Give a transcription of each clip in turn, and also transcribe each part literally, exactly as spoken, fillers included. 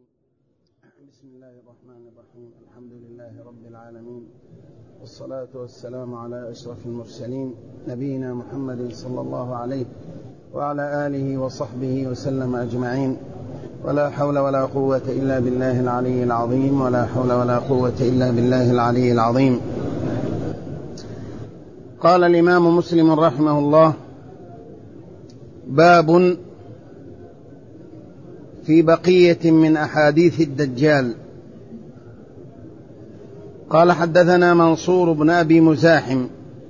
الرجيم. بسم الله الرحمن الرحيم. الحمد لله رب العالمين، والصلاة والسلام على أشرف المرسلين نبينا محمد صلى الله عليه وعلى آله وصحبه وسلم أجمعين. ولا حول ولا قوة إلا بالله العلي العظيم ولا حول ولا قوة إلا بالله العلي العظيم. قال الإمام مسلم رحمه الله: باب في بقية من أحاديث الدجال. قال: حدثنا منصور بن أبي مزاحم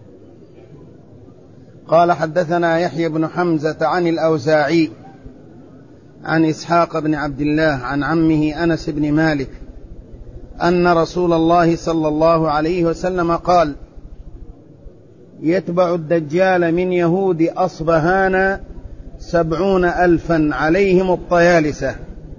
قال: حدثنا يحيى بن حمزة عن الأوزاعي عن إسحاق بن عبد الله عن عمه أنس بن مالك أن رسول الله صلى الله عليه وسلم قال: يتبع الدجال من يهود أصبهان سبعون ألفا عليهم الطيالسة.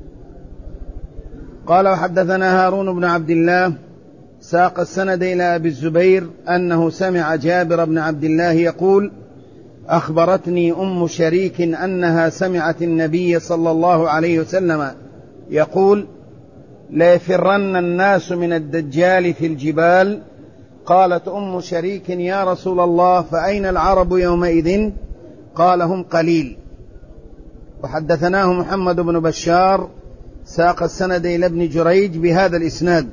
قال: وحدثنا هارون بن عبد الله ساق السند إلى أبي الزبير أنه سمع جابر بن عبد الله يقول: أخبرتني أم شريك أنها سمعت النبي صلى الله عليه وسلم يقول: ليفرن الناس من الدجال في الجبال. قالت أم شريك: يا رسول الله، فأين العرب يومئذ؟ قال: هم قليل. وحدثناه محمد بن بشار ساق السند إلى ابن جريج بهذا الإسناد.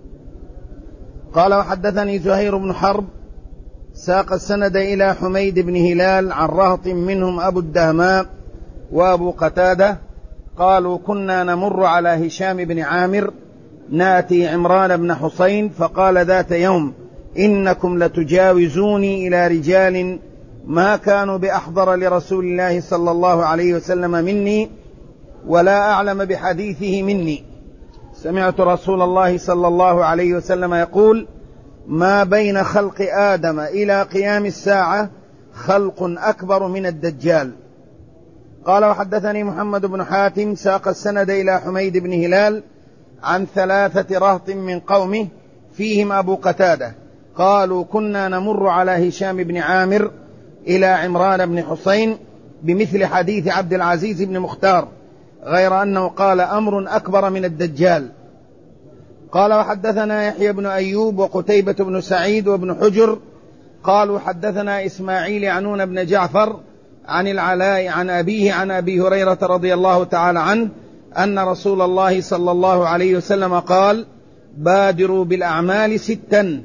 قال: وحدثني زهير بن حرب ساق السند إلى حميد بن هلال عن رهط منهم أبو الدهماء وأبو قتادة قالوا: كنا نمر على هشام بن عامر ناتي عمران بن حسين فقال ذات يوم: إنكم لتجاوزوني إلى رجال ما كانوا بأحضر لرسول الله صلى الله عليه وسلم مني ولا أعلم بحديثه مني. سمعت رسول الله صلى الله عليه وسلم يقول: ما بين خلق آدم إلى قيام الساعة خلق أكبر من الدجال. قال: وحدثني محمد بن حاتم ساق السند إلى حميد بن هلال عن ثلاثة رهط من قومه فيهم أبو قتادة قالوا: كنا نمر على هشام بن عامر إلى عمران بن حسين بمثل حديث عبد العزيز بن مختار، غير أنه قال: أمر أكبر من الدجال. قال: وحدثنا يحيى بن أيوب وقتيبة بن سعيد وابن حجر قالوا: حدثنا إسماعيل عنون بن جعفر عن العلاء عن أبيه عن أبي هريرة رضي الله تعالى عنه أن رسول الله صلى الله عليه وسلم قال: بادروا بالأعمال ستا: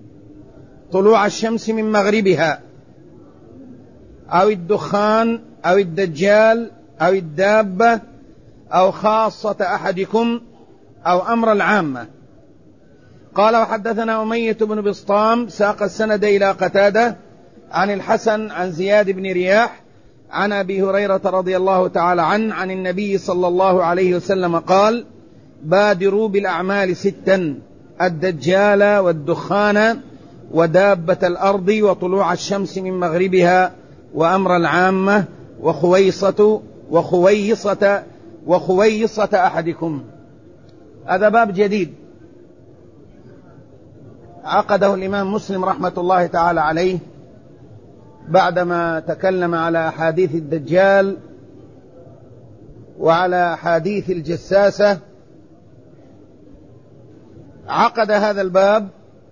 طلوع الشمس من مغربها، أو الدخان، أو الدجال، أو الدابة، أو خاصة أحدكم، أو أمر العامة. قال: وحدثنا أمية بن بسطام ساق السند إلى قتادة عن الحسن عن زياد بن رياح عن أبي هريرة رضي الله تعالى عنه عن النبي صلى الله عليه وسلم قال: بادروا بالأعمال ستا: الدجال، والدخان، ودابة الأرض، وطلوع الشمس من مغربها، وأمر العامة، وخويصة وخويصة وخويصة أحدكم. هذا باب جديد عقده الإمام مسلم رحمة الله تعالى عليه بعدما تكلم على أحاديث الدجال وعلى أحاديث الجساسة. عقد هذا الباب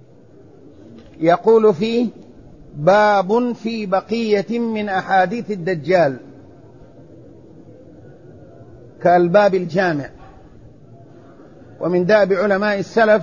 يقول فيه: باب في بقية من أحاديث الدجال، كالباب الجامع. ومن دأب علماء السلف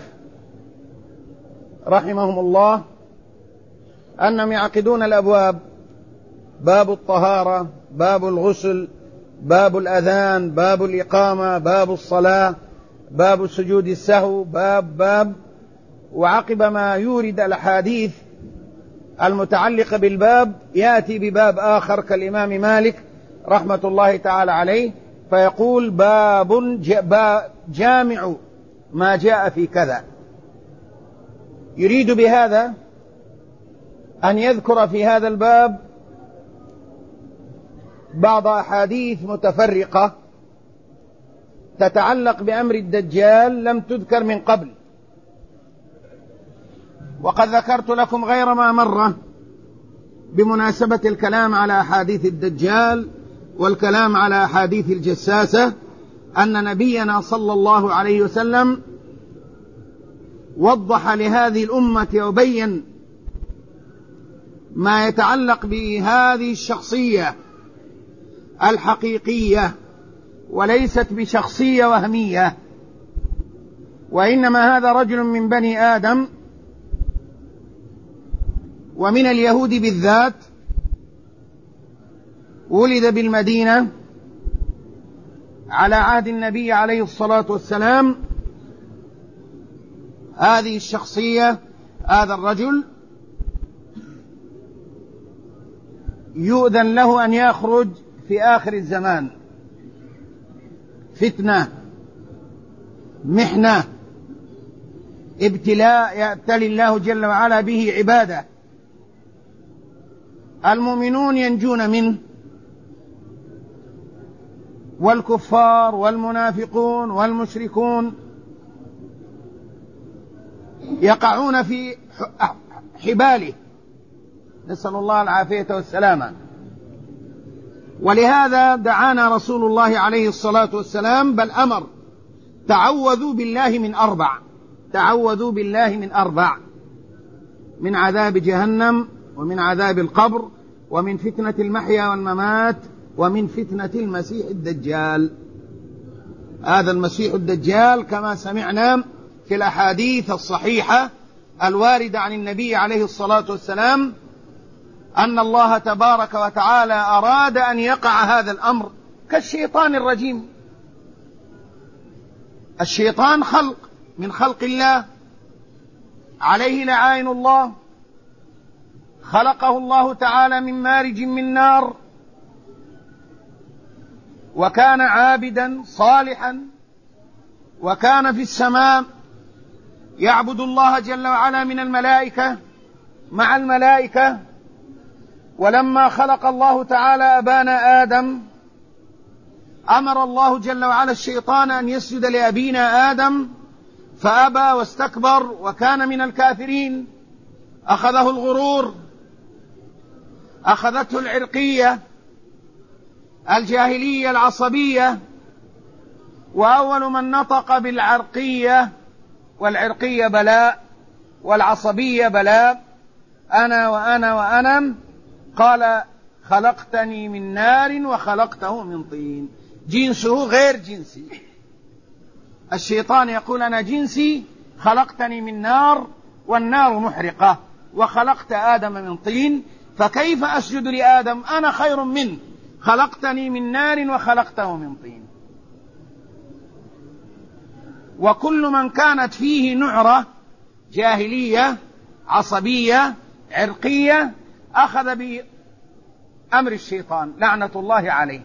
رحمهم الله أنهم يعقدون الأبواب: باب الطهارة، باب الغسل، باب الأذان، باب الإقامة، باب الصلاة، باب سجود السهو، باب باب وعقب ما يورد الأحاديث المتعلقة بالباب يأتي بباب آخر كالإمام مالك رحمة الله تعالى عليه فيقول: باب جامع ما جاء في كذا. يريد بهذا أن يذكر في هذا الباب بعض أحاديث متفرقة تتعلق بأمر الدجال لم تذكر من قبل. وقد ذكرت لكم غير ما مرة بمناسبة الكلام على أحاديث الدجال والكلام على أحاديث الجساسة أن نبينا صلى الله عليه وسلم وضح لهذه الأمة وبين ما يتعلق بهذه الشخصية الحقيقية، وليست بشخصية وهمية، وإنما هذا رجل من بني آدم ومن اليهود بالذات، ولد بالمدينة على عهد النبي عليه الصلاة والسلام. هذه الشخصية، هذا الرجل يؤذن له أن يخرج في آخر الزمان، فتنة، محنة، ابتلاء يبتلي الله جل وعلا به عباده، المؤمنون ينجون منه، والكفار والمنافقون والمشركون يقعون في حباله، نسأل الله العافية والسلامة. ولهذا دعانا رسول الله عليه الصلاة والسلام، بل أمر: تعوذوا بالله من أربع، تعوذوا بالله من أربع: من عذاب جهنم، ومن عذاب القبر، ومن فتنة المحيا والممات، ومن فتنة المسيح الدجال. هذا المسيح الدجال كما سمعنا في الأحاديث الصحيحة الواردة عن النبي عليه الصلاة والسلام أن الله تبارك وتعالى أراد أن يقع هذا الأمر كالشيطان الرجيم. الشيطان خلق من خلق الله، عليه لعائن الله، خلقه الله تعالى من مارج من نار، وكان عابدا صالحا، وكان في السماء يعبد الله جل وعلا من الملائكة مع الملائكة. ولما خلق الله تعالى أبانا آدم أمر الله جل وعلا الشيطان أن يسجد لأبينا آدم، فأبى واستكبر وكان من الكافرين. أخذه الغرور، أخذته العرقية الجاهلية العصبية، وأول من نطق بالعرقية، والعرقية بلاء والعصبية بلاء، أنا وأنا وأنا، قال: خلقتني من نار وخلقته من طين. جنسه غير جنسي. الشيطان يقول: أنا جنسي خلقتني من نار والنار محرقة، وخلقت آدم من طين، فكيف أسجد لآدم؟ أنا خير منه، خلقتني من نار وخلقته من طين. وكل من كانت فيه نعرة جاهلية عصبية عرقية أخذ بأمر الشيطان لعنة الله عليه.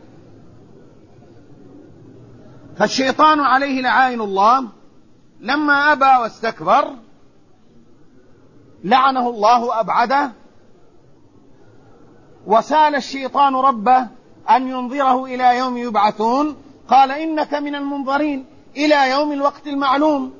فالشيطان عليه لعائن الله لما أبى واستكبر لعنه الله وأبعده، وسال الشيطان ربه أن ينظره إلى يوم يبعثون، قال: إنك من المنظرين إلى يوم الوقت المعلوم.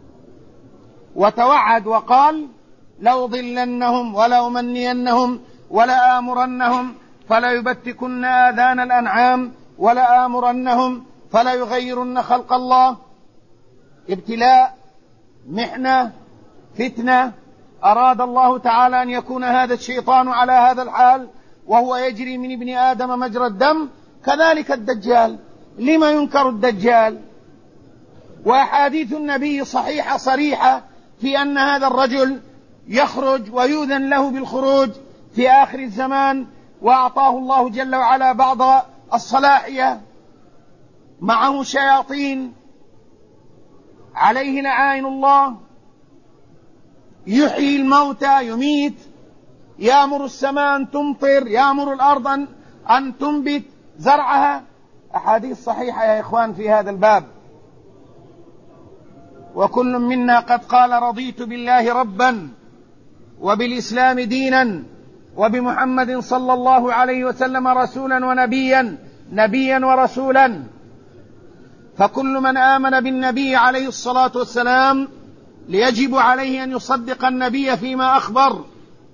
وتوعد وقال: لأضلنهم ولأمنينهم ولآمرنهم فليبتكن آذان الأنعام ولآمرنهم فليغيرن خلق الله. ابتلاء، محنة، فتنة، أراد الله تعالى أن يكون هذا الشيطان على هذا الحال وهو يجري من ابن آدم مجرى الدم. كذلك الدجال، لما ينكر الدجال؟ وأحاديث النبي صحيحة صريحة في أن هذا الرجل يخرج ويؤذن له بالخروج في آخر الزمان، وأعطاه الله جل وعلا بعض الصلاحية، معه شياطين عليه لعائن الله، يحيي الموتى، يميت، يأمر السماء أن تمطر، يأمر الأرض أن تنبت زرعها. أحاديث صحيحة يا إخوان في هذا الباب. وكل منا قد قال: رضيت بالله ربا وبالإسلام دينا وبمحمد صلى الله عليه وسلم رسولا ونبيا، نبيا ورسولا. فكل من آمن بالنبي عليه الصلاة والسلام ليجب عليه أن يصدق النبي فيما أخبر،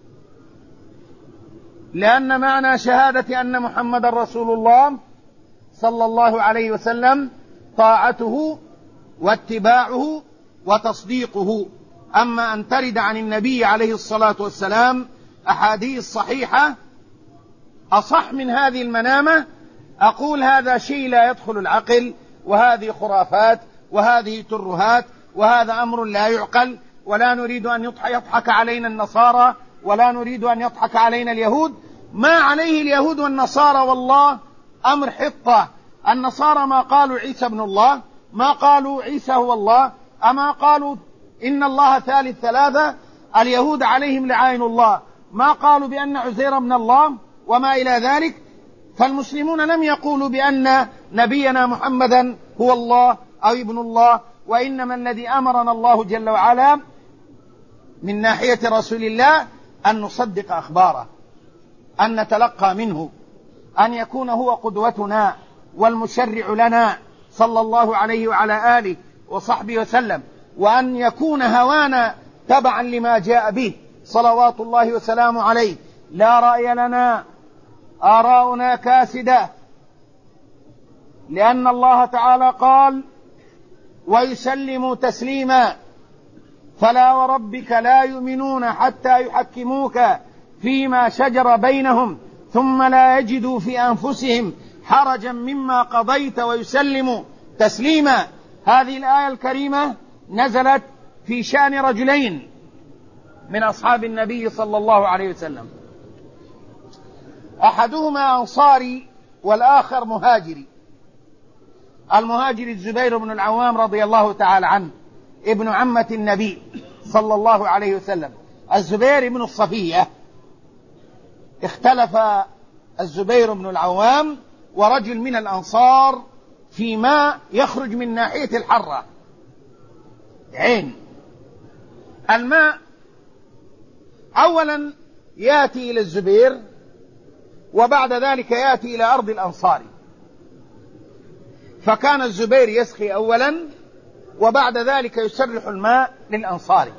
لأن معنى شهادة أن محمد رسول الله صلى الله عليه وسلم طاعته واتباعه وتصديقه. أما أن ترد عن النبي عليه الصلاة والسلام أحاديث صحيحة أصح من هذه المنامة، أقول هذا شيء لا يدخل العقل، وهذه خرافات، وهذه ترهات، وهذا أمر لا يعقل، ولا نريد أن يضحك علينا النصارى، ولا نريد أن يضحك علينا اليهود. ما عليه اليهود والنصارى والله أمر حطة. النصارى ما قالوا عيسى ابن الله، ما قالوا عيسى هو الله، أما قالوا إن الله ثالث ثلاثة. اليهود عليهم لعائن الله ما قالوا بأن عزير ابن الله وما إلى ذلك. فالمسلمون لم يقولوا بأن نبينا محمدا هو الله أو ابن الله، وإنما الذي أمرنا الله جل وعلا من ناحية رسول الله أن نصدق أخباره، أن نتلقى منه، أن يكون هو قدوتنا والمشرع لنا صلى الله عليه وعلى آله وصحبه وسلم، وأن يكون هوانا تبعا لما جاء به صلوات الله وسلامه عليه. لا رأي لنا، آراؤنا كاسدة، لأن الله تعالى قال ويسلموا تسليما. فلا وربك لا يؤمنون حتى يحكموك فيما شجر بينهم ثم لا يجدوا في أنفسهم حرجا مما قضيت ويسلموا تسليما. هذه الآية الكريمة نزلت في شأن رجلين من أصحاب النبي صلى الله عليه وسلم، أحدهما أنصاري والآخر مهاجري. المهاجر الزبير بن العوام رضي الله تعالى عنه، ابن عمة النبي صلى الله عليه وسلم. الزبير بن الصفية. اختلف الزبير بن العوام ورجل من الأنصار فيما يخرج من ناحية الحرة، عين الماء. أولا يأتي إلى الزبير، وبعد ذلك يأتي إلى أرض الأنصار. فكان الزبير يسقي أولا، وبعد ذلك يسرح الماء للأنصاري.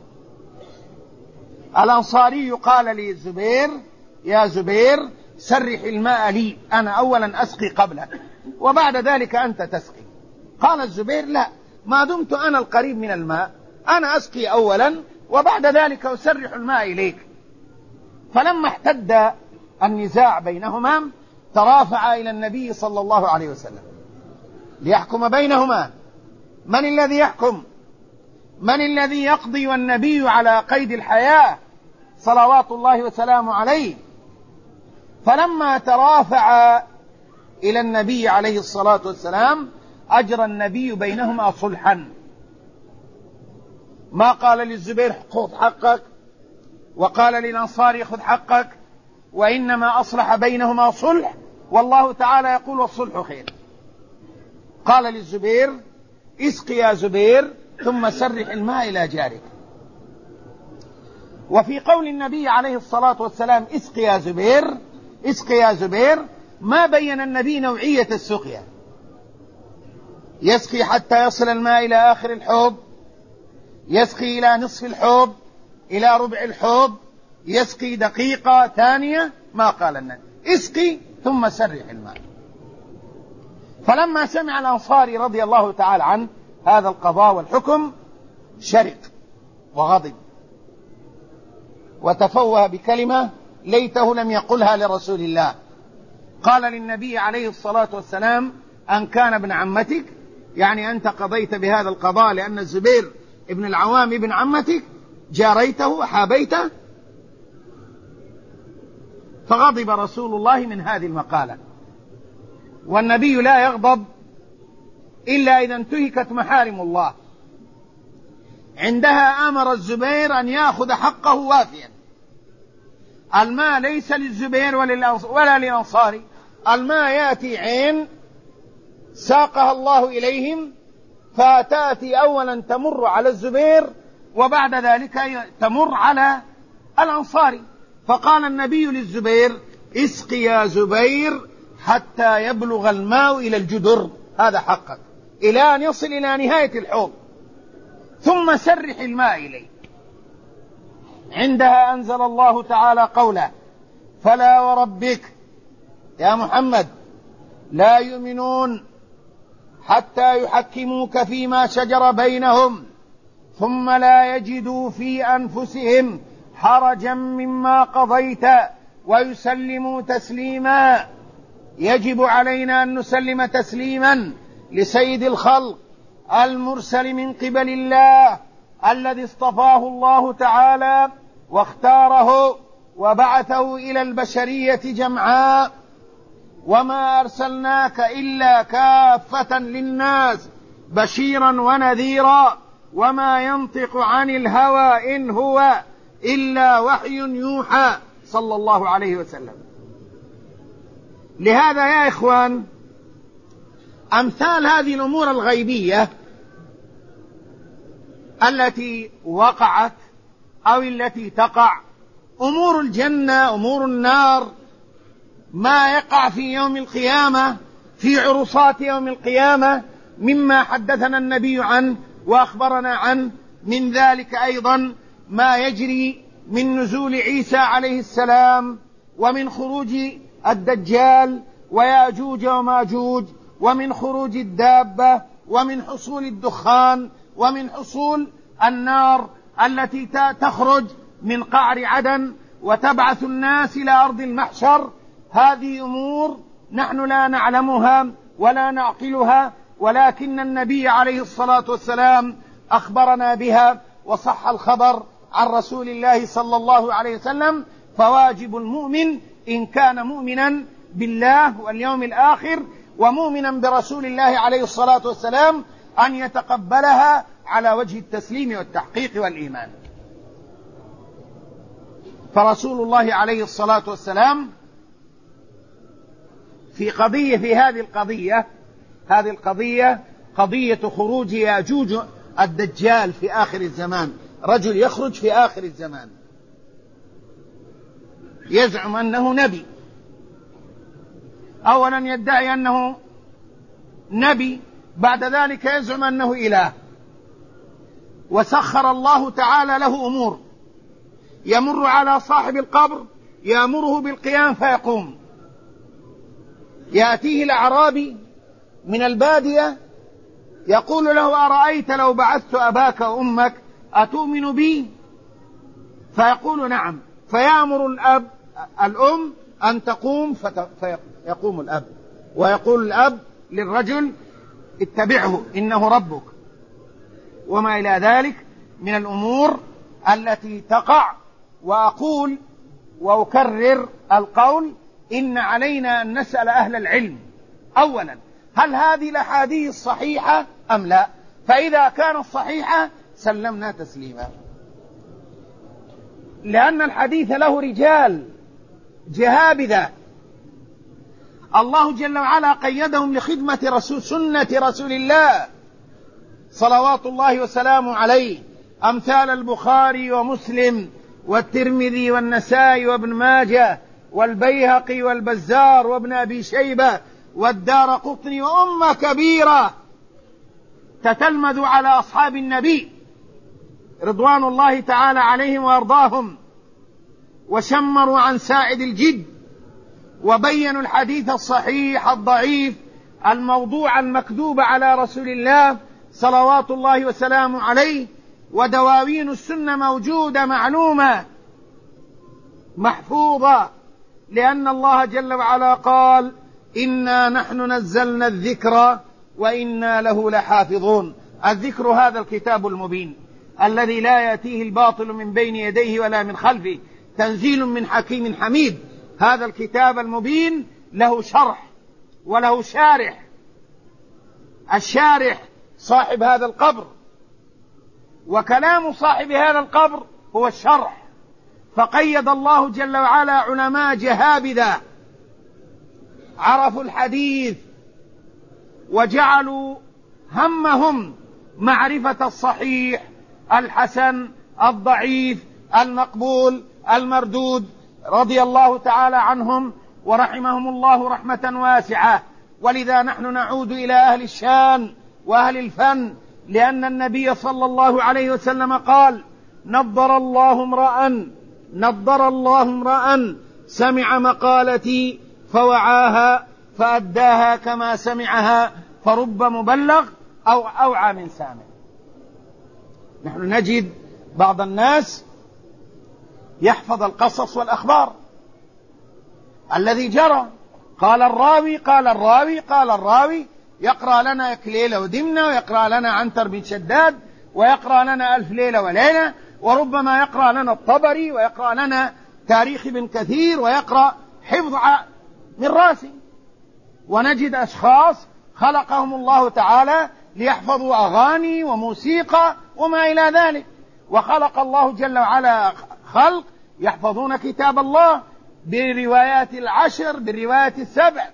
الأنصاري قال للزبير يا زبير سرح الماء لي، أنا أولا أسقي قبلك وبعد ذلك أنت تسقي. قال الزبير لا، ما دمت أنا القريب من الماء أنا أسقي أولا وبعد ذلك أسرح الماء إليك. فلما احتد النزاع بينهما ترافع إلى النبي صلى الله عليه وسلم ليحكم بينهما. من الذي يحكم؟ من الذي يقضي والنبي على قيد الحياة صلوات الله وسلامه عليه؟ فلما ترافع إلى النبي عليه الصلاة والسلام أجرى النبي بينهما صلحا. ما قال للزبير خذ حقك وقال للأنصاري خذ حقك، وإنما أصلح بينهما صلح، والله تعالى يقول والصلح خير. قال للزبير اسقي يا زبير ثم سرح الماء إلى جارك. وفي قول النبي عليه الصلاة والسلام اسقي يا زبير اسقي يا زبير ما بين النبي نوعية السقيا، يسقي حتى يصل الماء إلى آخر الحوض، يسقي إلى نصف الحوض، إلى ربع الحوض، يسقي دقيقة ثانية، ما قال النبي اسقي ثم سرح الماء. فلما سمع الأنصاري رضي الله تعالى عنه هذا القضاء والحكم شرق وغضب وتفوه بكلمة ليته لم يقلها لرسول الله. قال للنبي عليه الصلاة والسلام أن كان ابن عمتك، يعني أنت قضيت بهذا القضاء لأن الزبير ابن العوام ابن عمتك، جاريته وحابيته. فغضب رسول الله من هذه المقالة. والنبي لا يغضب إلا إذا انتهكت محارم الله. عندها أمر الزبير أن يأخذ حقه وافيا. الماء ليس للزبير ولا للأنصاري، الماء يأتي عين ساقها الله إليهم، فتأتي أولا تمر على الزبير وبعد ذلك تمر على الأنصاري. فقال النبي للزبير اسقي يا زبير حتى يبلغ الماء إلى الجدر، هذا حقك، إلى أن يصل إلى نهاية الحوض، ثم سرح الماء إليه. عندها أنزل الله تعالى قوله فلا وربك يا محمد لا يؤمنون حتى يحكموك فيما شجر بينهم ثم لا يجدوا في أنفسهم حرجا مما قضيت ويسلموا تسليما. يجب علينا أن نسلم تسليما لسيد الخلق المرسل من قبل الله الذي اصطفاه الله تعالى واختاره وبعثه إلى البشرية جمعاء، وما أرسلناك إلا كافة للناس بشيرا ونذيرا، وما ينطق عن الهوى إن هو إلا وحي يوحى صلى الله عليه وسلم. لهذا يا إخوان أمثال هذه الأمور الغيبية التي وقعت أو التي تقع، أمور الجنة أمور النار، ما يقع في يوم القيامة في عرصات يوم القيامة مما حدثنا النبي عنه وأخبرنا عنه، من ذلك أيضا ما يجري من نزول عيسى عليه السلام، ومن خروج الدجال وياجوج وماجوج، ومن خروج الدابة، ومن حصول الدخان، ومن حصول النار التي تخرج من قعر عدن وتبعث الناس إلى أرض المحشر. هذه أمور نحن لا نعلمها ولا نعقلها، ولكن النبي عليه الصلاة والسلام أخبرنا بها وصح الخبر عن رسول الله صلى الله عليه وسلم. فواجب المؤمن إن كان مؤمنا بالله واليوم الآخر ومؤمنا برسول الله عليه الصلاة والسلام أن يتقبلها على وجه التسليم والتحقيق والإيمان. فرسول الله عليه الصلاة والسلام في قضية في هذه القضية هذه القضية قضية خروج ياجوج الدجال في آخر الزمان، رجل يخرج في آخر الزمان يزعم أنه نبي، أولا يدعي أنه نبي، بعد ذلك يزعم أنه إله، وسخر الله تعالى له أمور، يمر على صاحب القبر يأمره بالقيام فيقوم، يأتيه الأعرابي من البادية يقول له أرأيت لو بعثت أباك وأمك أتؤمن بي؟ فيقول نعم، فيأمر الأب الأم أن تقوم فيقوم الأب، ويقول الأب للرجل اتبعه إنه ربك، وما إلى ذلك من الأمور التي تقع. وأقول وأكرر القول إن علينا أن نسأل أهل العلم أولا هل هذه الأحاديث صحيحة أم لا؟ فإذا كانت صحيحة سلمنا تسليما، لأن الحديث له رجال جهابذة الله جل وعلا قيدهم لخدمة رسول سنة رسول الله صلوات الله وسلامه عليه، أمثال البخاري ومسلم والترمذي والنسائي وابن ماجه والبيهقي والبزار وابن أبي شيبة والدارقطني وأمة كبيرة تتلمذ على أصحاب النبي رضوان الله تعالى عليهم وأرضاهم، وشمروا عن ساعد الجد وبينوا الحديث الصحيح الضعيف الموضوع المكذوب على رسول الله صلوات الله وسلامه عليه. ودواوين السنة موجودة معلومة محفوظة، لأن الله جل وعلا قال إنا نحن نزلنا الذكر وإنا له لحافظون. الذكر هذا الكتاب المبين الذي لا يأتيه الباطل من بين يديه ولا من خلفه، تنزيل من حكيم حميد. هذا الكتاب المبين له شرح وله شارح، الشارح صاحب هذا القبر، وكلام صاحب هذا القبر هو الشرح. فقيد الله جل وعلا علماء جهابذة عرفوا الحديث وجعلوا همهم معرفة الصحيح الحسن الضعيف المقبول المردود، رضي الله تعالى عنهم ورحمهم الله رحمة واسعة. ولذا نحن نعود إلى أهل الشان وأهل الفن، لأن النبي صلى الله عليه وسلم قال نضر الله امرأ نضر الله امرأ سمع مقالتي فوعاها فأداها كما سمعها فرب مبلغ أو أوعى من سامع. نحن نجد بعض الناس يحفظ القصص والأخبار الذي جرى، قال الراوي قال الراوي قال الراوي، يقرأ لنا ليلة ودمنة، ويقرأ لنا عنتر بن شداد، ويقرأ لنا ألف ليلة وليلة، وربما يقرأ لنا الطبري، ويقرأ لنا تاريخ ابن كثير، ويقرأ حفظ من راسه. ونجد أشخاص خلقهم الله تعالى ليحفظوا أغاني وموسيقى وما إلى ذلك، وخلق الله جل وعلا خلق يحفظون كتاب الله بالروايات العشر بالروايات السبع،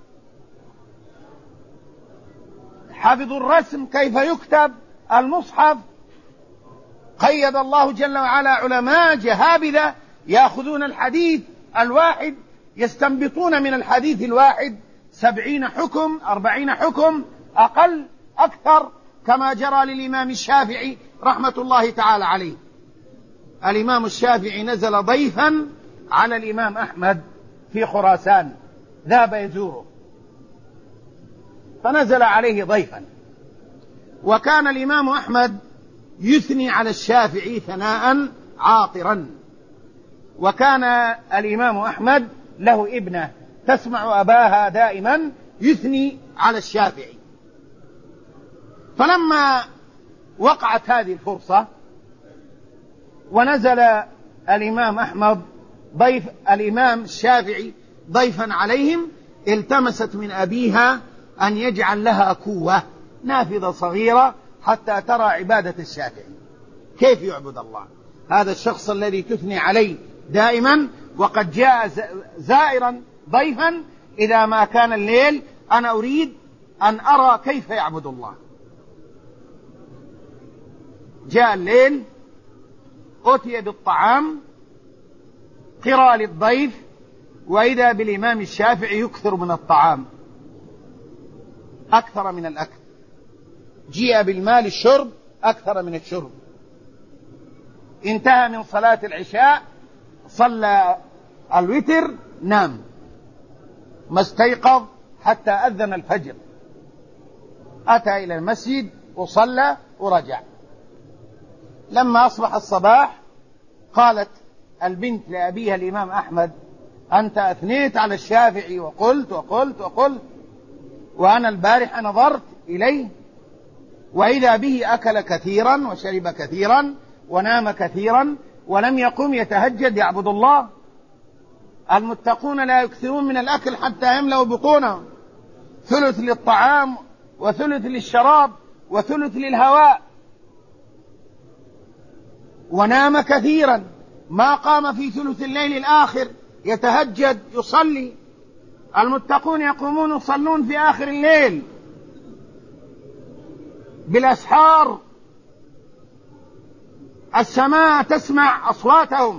حفظوا الرسم كيف يكتب المصحف. قيد الله جل وعلا علماء جهابذة يأخذون الحديث الواحد يستنبطون من الحديث الواحد سبعين حكم، أربعين حكم، أقل أكثر، كما جرى للإمام الشافعي رحمة الله تعالى عليه. الإمام الشافعي نزل ضيفا على الإمام أحمد في خراسان، ذهب يزوره فنزل عليه ضيفا، وكان الإمام أحمد يثني على الشافعي ثناء عاطرا، وكان الإمام أحمد له ابنة تسمع أباها دائما يثني على الشافعي. فلما وقعت هذه الفرصة ونزل الإمام أحمد ضيف الإمام الشافعي ضيفا عليهم، التمست من أبيها أن يجعل لها كوة نافذة صغيرة حتى ترى عبادة الشافعي كيف يعبد الله، هذا الشخص الذي تثني عليه دائما وقد جاء زائرا ضيفا، إذا ما كان الليل أنا أريد أن أرى كيف يعبد الله. جاء الليل، أتي بالطعام، قرى للضيف، وإذا بالإمام الشافعي يكثر من الطعام أكثر من الأكل، جيء بالمال الشرب أكثر من الشرب. انتهى من صلاة العشاء، صلى الوتر، نام، ما استيقظ حتى أذن الفجر، أتى إلى المسجد وصلى ورجع. لما أصبح الصباح قالت البنت لأبيها الإمام أحمد: أنت أثنيت على الشافعي وقلت وقلت وقلت، وأنا البارحة نظرت إليه وإذا به أكل كثيرا وشرب كثيرا ونام كثيرا ولم يقم يتهجد يعبد الله. المتقون لا يكثرون من الأكل حتى يملأوا بطونهم، ثلث للطعام وثلث للشراب وثلث للهواء. ونام كثيرا، ما قام في ثلث الليل الآخر يتهجد يصلي. المتقون يقومون يصلون في آخر الليل بالأسحار، السماء تسمع أصواتهم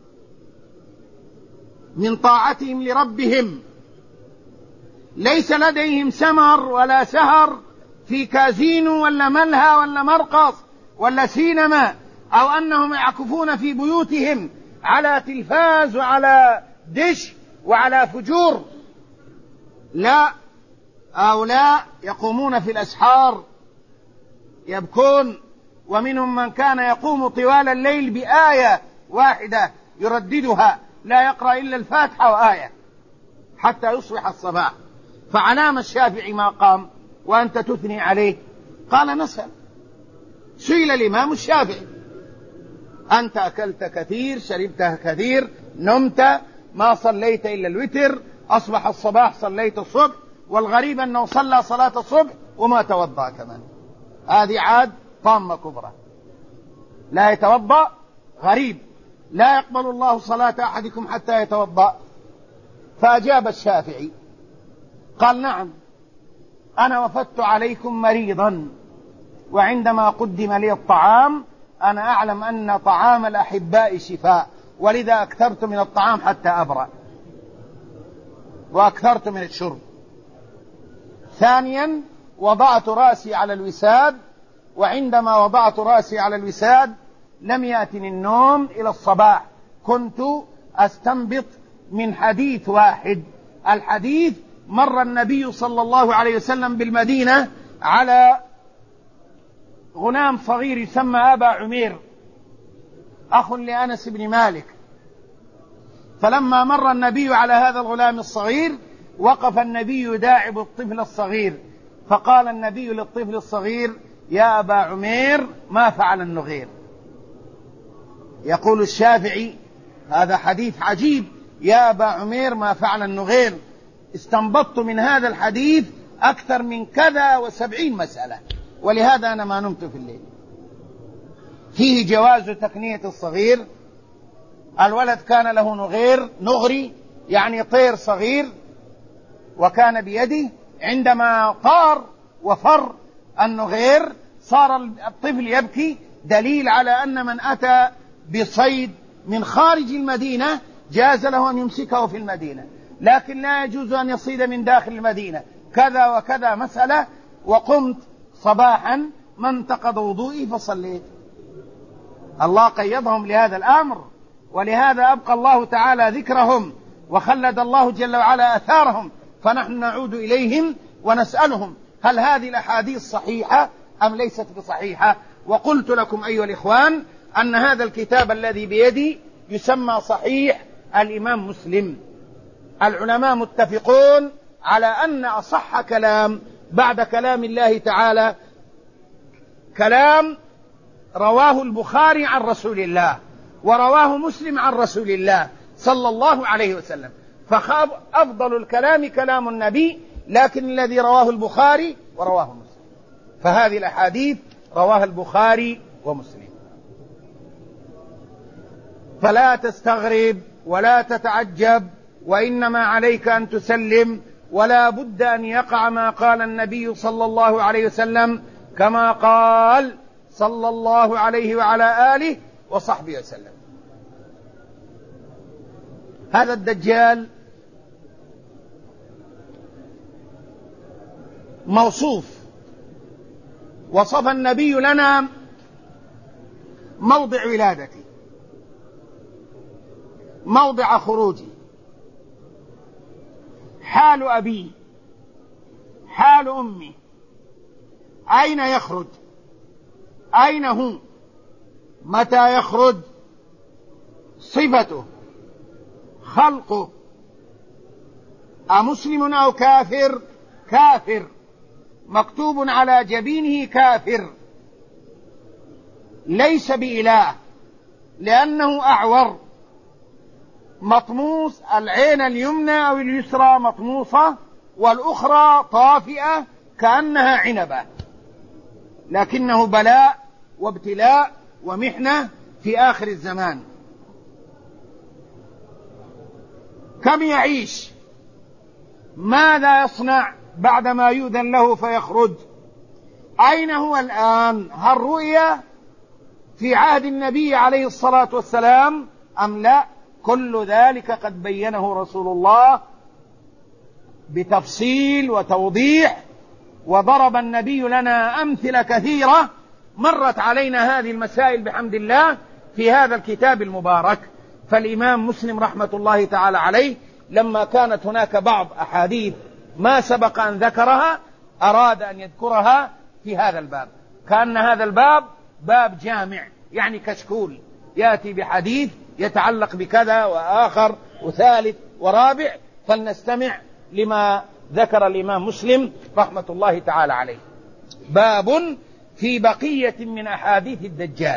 من طاعتهم لربهم. ليس لديهم سمر ولا سهر في كازينو ولا ملهى ولا مرقص ولا سينما، أو أنهم يعكفون في بيوتهم على تلفاز وعلى دش وعلى فجور. لا، هؤلاء يقومون في الأسحار يبكون، ومنهم من كان يقوم طوال الليل بآية واحدة يرددها، لا يقرأ إلا الفاتحة وآية حتى يصبح الصباح. فعلام الشافعي ما قام وأنت تثني عليه؟ قال: نسأل. سئل الإمام الشافعي: أنت أكلت كثير، شربت كثير، نمت، ما صليت إلا الوتر، أصبح الصباح صليت الصبح، والغريب أنه صلى صلاة الصبح وما توضأ كمان. هذه عاد طامة كبرى، لا يتوضأ، غريب، لا يقبل الله صلاة أحدكم حتى يتوضأ. فأجاب الشافعي قال: نعم، أنا وفدت عليكم مريضا، وعندما قدم لي الطعام أنا أعلم أن طعام الأحباء شفاء، ولذا أكثرت من الطعام حتى أبرأ، وأكثرت من الشرب. ثانيا، وضعت رأسي على الوساد، وعندما وضعت رأسي على الوساد لم يأتني النوم إلى الصباح، كنت أستنبط من حديث واحد، الحديث مر النبي صلى الله عليه وسلم بالمدينة على غلام صغير يسمى أبا عمير، أخ لأنس بن مالك. فلما مر النبي على هذا الغلام الصغير وقف النبي يداعب الطفل الصغير، فقال النبي للطفل الصغير: يا أبا عمير ما فعل النغير؟ يقول الشافعي: هذا حديث عجيب، يا أبا عمير ما فعل النغير. استنبطت من هذا الحديث أكثر من كذا وسبعين مسألة، ولهذا أنا ما نمت في الليل. فيه جواز تكنية الصغير. الولد كان له نغير، نغري يعني طير صغير، وكان بيده. عندما طار وفر النغير صار الطفل يبكي، دليل على أن من أتى بصيد من خارج المدينة جاز له أن يمسكه في المدينة، لكن لا يجوز أن يصيد من داخل المدينة. كذا وكذا مسألة. وقمت صباحا ما انتقض وضوئي فصليت. الله قيضهم لهذا الأمر، ولهذا أبقى الله تعالى ذكرهم وخلد الله جل وعلا أثارهم، فنحن نعود إليهم ونسألهم: هل هذه الأحاديث صحيحة أم ليست بصحيحة؟ وقلت لكم أيها الإخوان أن هذا الكتاب الذي بيدي يسمى صحيح الإمام مسلم. العلماء متفقون على أن أصح كلام بعد كلام الله تعالى كلام رواه البخاري عن رسول الله ورواه مسلم عن رسول الله صلى الله عليه وسلم، فأفضل الكلام كلام النبي، لكن الذي رواه البخاري ورواه مسلم. فهذه الأحاديث رواها البخاري ومسلم. فلا تستغرب ولا تتعجب، وإنما عليك أن تسلم، ولا بد أن يقع ما قال النبي صلى الله عليه وسلم، كما قال صلى الله عليه وعلى آله وصحبه وسلم. هذا الدجال موصوف، وصف النبي لنا موضع ولادته، موضع خروجه، حال أبيه، حال أمه، أين يخرج، أين هو، متى يخرج، صفته، خلقه، أمسلم أو كافر؟ كافر، مكتوب على جبينه كافر، ليس بإله لأنه أعور، مطموس، العين اليمنى أو اليسرى مطموسة والأخرى طافئة كأنها عنبة، لكنه بلاء وابتلاء ومحنة في آخر الزمان. كم يعيش؟ ماذا يصنع بعدما يؤذن له فيخرج؟ أين هو الآن؟ هل رؤيا في عهد النبي عليه الصلاة والسلام أم لا؟ كل ذلك قد بينه رسول الله بتفصيل وتوضيح، وضرب النبي لنا أمثلة كثيرة مرت علينا هذه المسائل بحمد الله في هذا الكتاب المبارك. فالإمام مسلم رحمة الله تعالى عليه لما كانت هناك بعض أحاديث ما سبق أن ذكرها أراد أن يذكرها في هذا الباب، كأن هذا الباب باب جامع، يعني كشكول، يأتي بحديث يتعلق بكذا وآخر وثالث ورابع. فلنستمع لما ذكر الإمام مسلم رحمة الله تعالى عليه. باب في بقية من أحاديث الدجال.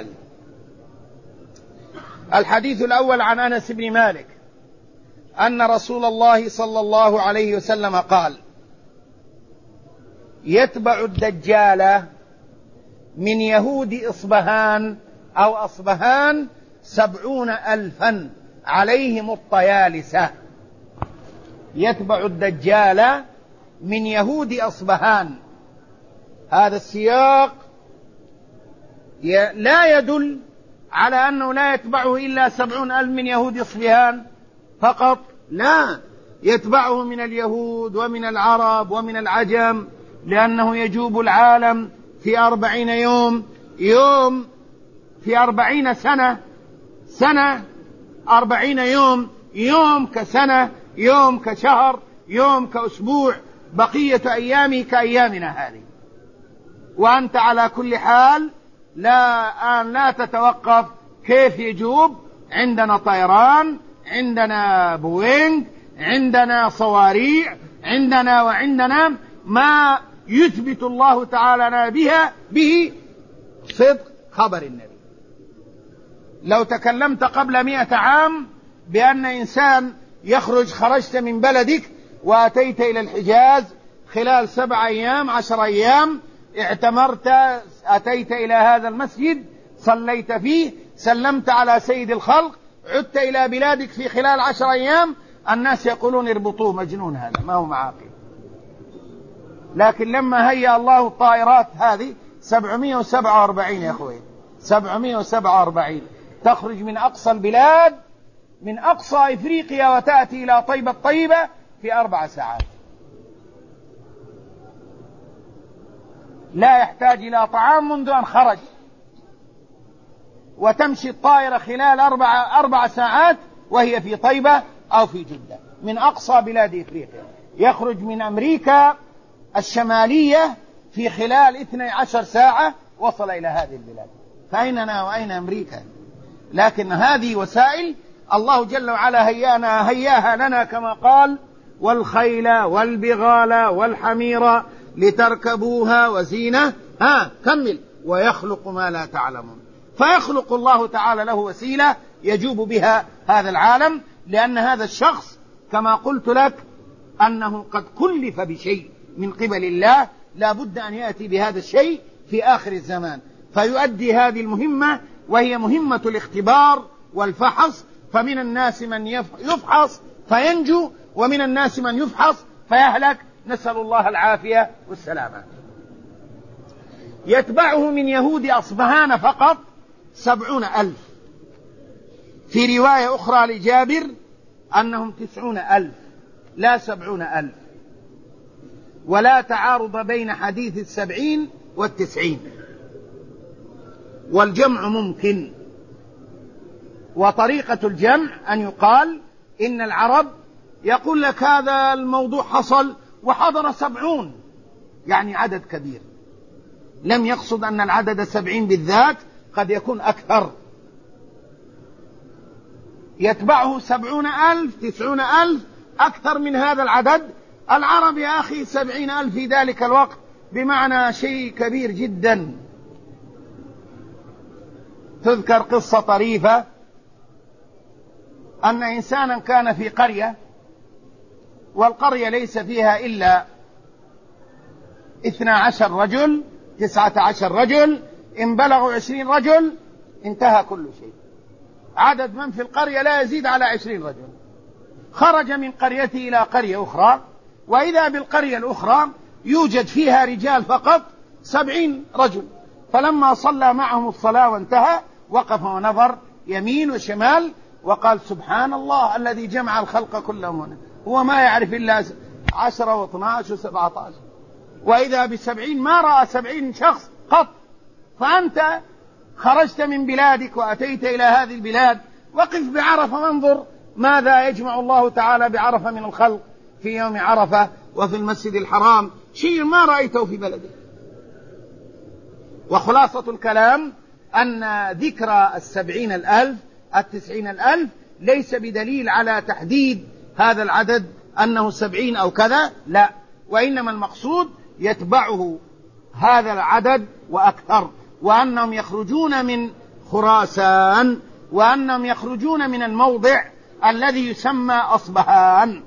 الحديث الأول عن أنس بن مالك أن رسول الله صلى الله عليه وسلم قال: يتبع الدجال من يهود إصبهان أو أصبهان سبعون ألفا عليهم الطيالسة. يتبع الدجال من يهود أصبهان. هذا السياق لا يدل على أنه لا يتبعه إلا سبعون ألف من يهود أصبهان فقط، لا، يتبعه من اليهود ومن العرب ومن العجم، لأنه يجوب العالم في أربعين يوم، يوم في أربعين سنة، سنة أربعين يوم، يوم كسنة، يوم كشهر، يوم كأسبوع، بقية أيامه كأيامنا هذه. وأنت على كل حال لا آن لا تتوقف كيف يجوب. عندنا طيران، عندنا بوينغ، عندنا صواريع، عندنا وعندنا ما يثبت الله تعالى بها به صدق خبر النبي. لو تكلمت قبل مئة عام بأن إنسان يخرج، خرجت من بلدك وأتيت إلى الحجاز خلال سبع أيام عشر أيام، اعتمرت، أتيت إلى هذا المسجد، صليت فيه، سلمت على سيد الخلق، عدت إلى بلادك في خلال عشر أيام، الناس يقولون اربطوه مجنون، هذا ما هو معاقل. لكن لما هيأ الله الطائرات هذه سبعمائة وسبعة وأربعين يا أخوي، سبعمائة وسبعة وأربعين تخرج من أقصى البلاد، من أقصى إفريقيا، وتأتي إلى طيبة الطيبة في أربع ساعات، لا يحتاج إلى طعام منذ أن خرج، وتمشي الطائرة خلال أربع, أربع ساعات وهي في طيبة أو في جدة، من أقصى بلاد إفريقيا. يخرج من أمريكا الشمالية في خلال اثنتي عشرة ساعة وصل إلى هذه البلاد. فأيننا وأين أمريكا؟ لكن هذه وسائل الله جل وعلا هيانا هياها لنا كما قال: والخيل والبغال والحمير لتركبوها وزينة. ها كمل: ويخلق ما لا تعلمون. فيخلق الله تعالى له وسيلة يجوب بها هذا العالم، لأن هذا الشخص كما قلت لك أنه قد كلف بشيء من قبل الله، لا بد أن يأتي بهذا الشيء في آخر الزمان، فيؤدي هذه المهمة، وهي مهمة الاختبار والفحص. فمن الناس من يفحص فينجو، ومن الناس من يفحص فيهلك، نسأل الله العافية والسلامة. يتبعه من يهود أصبهان فقط سبعون ألف. في رواية أخرى لجابر أنهم تسعون ألف لا سبعون ألف، ولا تعارض بين حديث السبعين والتسعين، والجمع ممكن. وطريقة الجمع أن يقال إن العرب يقول لك هذا الموضوع حصل وحضر سبعون، يعني عدد كبير، لم يقصد أن العدد سبعين بالذات، قد يكون أكثر. يتبعه سبعون ألف، تسعون ألف، أكثر من هذا العدد. العرب يا أخي سبعين ألف في ذلك الوقت بمعنى شيء كبير جدا. تذكر قصة طريفة أن إنسانا كان في قرية، والقرية ليس فيها إلا اثنا عشر رجل، تسعة عشر رجل، إن بلغوا عشرين رجل انتهى كل شيء. عدد من في القرية لا يزيد على عشرين رجل. خرج من قريته إلى قرية أخرى، وإذا بالقرية الأخرى يوجد فيها رجال فقط سبعين رجل. فلما صلى معهم الصلاة وانتهى وقف ونظر يمين وشمال وقال: سبحان الله الذي جمع الخلق كلهم هنا، هو ما يعرف إلا عشرة واثناش وسبعة عشر، وإذا بسبعين ما رأى سبعين شخص قط. فأنت خرجت من بلادك وأتيت إلى هذه البلاد، وقف بعرفة وانظر ماذا يجمع الله تعالى بعرفة من الخلق في يوم عرفة وفي المسجد الحرام، شيء ما رأيته في بلدك. وخلاصة الكلام أن ذكر السبعين الألف التسعين الألف ليس بدليل على تحديد هذا العدد أنه سبعين أو كذا، لا، وإنما المقصود يتبعه هذا العدد وأكثر، وأنهم يخرجون من خراسان، وأنهم يخرجون من الموضع الذي يسمى أصبهان.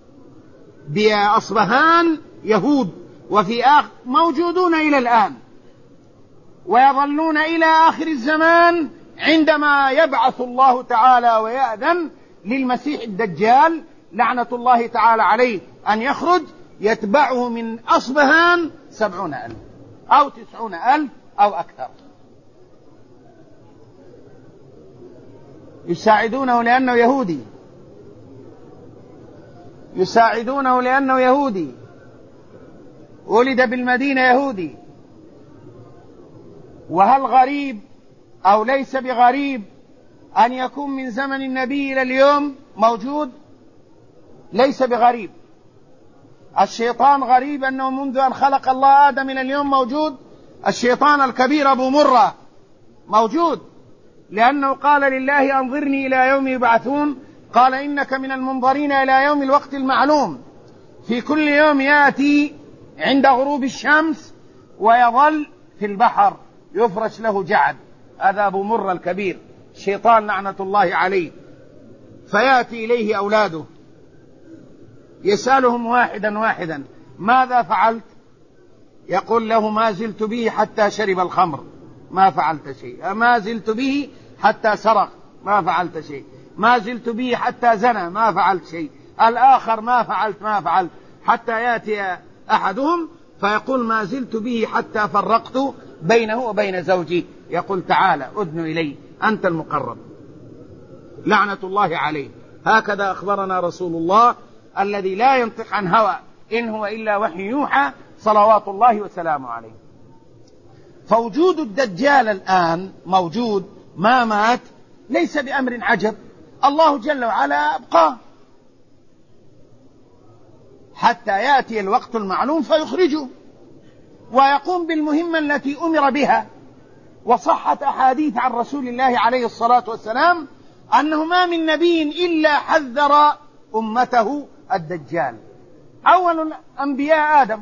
بأصبهان يهود، وفي آخر موجودون إلى الآن، ويظلون إلى آخر الزمان عندما يبعث الله تعالى ويأذن للمسيح الدجال لعنة الله تعالى عليه أن يخرج، يتبعه من أصبهان سبعون ألف أو تسعون ألف أو أكثر. يساعدونه لأنه يهودي، يساعدونه لأنه يهودي، ولد بالمدينة يهودي. وهل غريب أو ليس بغريب أن يكون من زمن النبي إلى اليوم موجود؟ ليس بغريب، الشيطان غريب أنه منذ أن خلق الله آدم من اليوم موجود. الشيطان الكبير أبو مرة موجود، لأنه قال لله أنظرني إلى يوم يبعثون، قال إنك من المنظرين إلى يوم الوقت المعلوم. في كل يوم يأتي عند غروب الشمس ويظل في البحر يفرش له جعد. هذا أبو مرة الكبير الشيطان لعنة الله عليه. فيأتي إليه أولاده يسألهم واحدا واحدا ماذا فعلت؟ يقول له ما زلت به حتى شرب الخمر ما فعلت شيء، ما زلت به حتى سرق ما فعلت شيء، ما زلت به حتى زنى ما فعلت شيء، الآخر ما فعلت ما فعلت، حتى يأتي أحدهم فيقول ما زلت به حتى فرقت بينه وبين زوجي، يقول تعالى أدن إلي أنت المقرب لعنة الله عليه. هكذا أخبرنا رسول الله الذي لا ينطق عن هوى إن هو إلا وحي يوحى صلوات الله وسلامه عليه. فوجود الدجال الآن موجود ما مات ليس بأمر عجب، الله جل وعلا أبقاه حتى يأتي الوقت المعلوم فيخرجه ويقوم بالمهمة التي أمر بها. وصحت أحاديث عن رسول الله عليه الصلاة والسلام أنه ما من نبي إلا حذر أمته الدجال. أول الأنبياء آدم،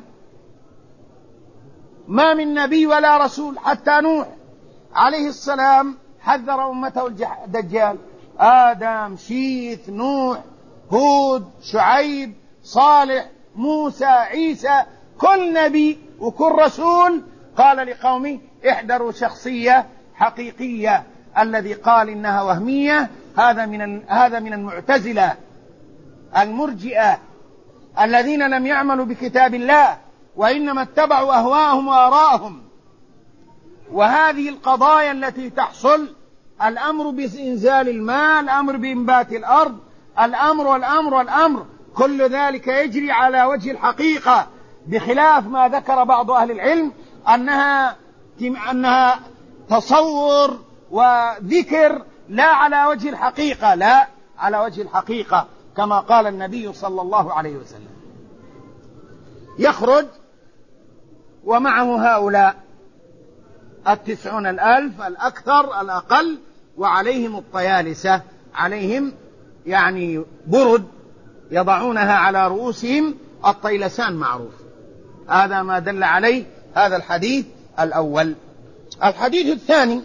ما من نبي ولا رسول حتى نوح عليه السلام حذر أمته الدجال. آدم، شيث، نوح، هود، شعيب، صالح، موسى، عيسى، كل نبي وكل رسول قال لقومه احذروا شخصية حقيقية. الذي قال إنها وهمية هذا من هذا من المعتزلة المرجئة الذين لم يعملوا بكتاب الله وإنما اتبعوا أهواءهم وآراءهم. وهذه القضايا التي تحصل، الأمر بإنزال الماء، الأمر بإنبات الأرض، الأمر والأمر والأمر، كل ذلك يجري على وجه الحقيقة، بخلاف ما ذكر بعض أهل العلم أنها أنها تصور وذكر لا على وجه الحقيقة، لا على وجه الحقيقة كما قال النبي صلى الله عليه وسلم. يخرج ومعه هؤلاء التسعون الألف الأكثر الأقل، وعليهم الطيالسة، عليهم يعني برد يضعونها على رؤوسهم، الطيلسان معروف. هذا ما دل عليه هذا الحديث الأول. الحديث الثاني